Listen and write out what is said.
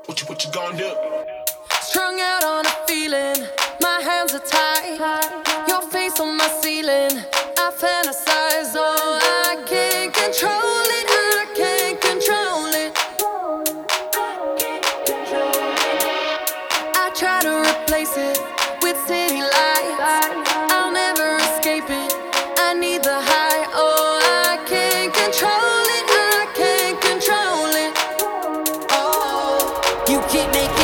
What you gonna do? Strung out on a feeling, my hands are tied. Your face on my ceiling, I fantasize. Oh, I can't control it, I can't control it. I try to replace it with city lights. I'll never escape it, I need the high. Oh, I can't control it, I can't control it. Oh, you keep making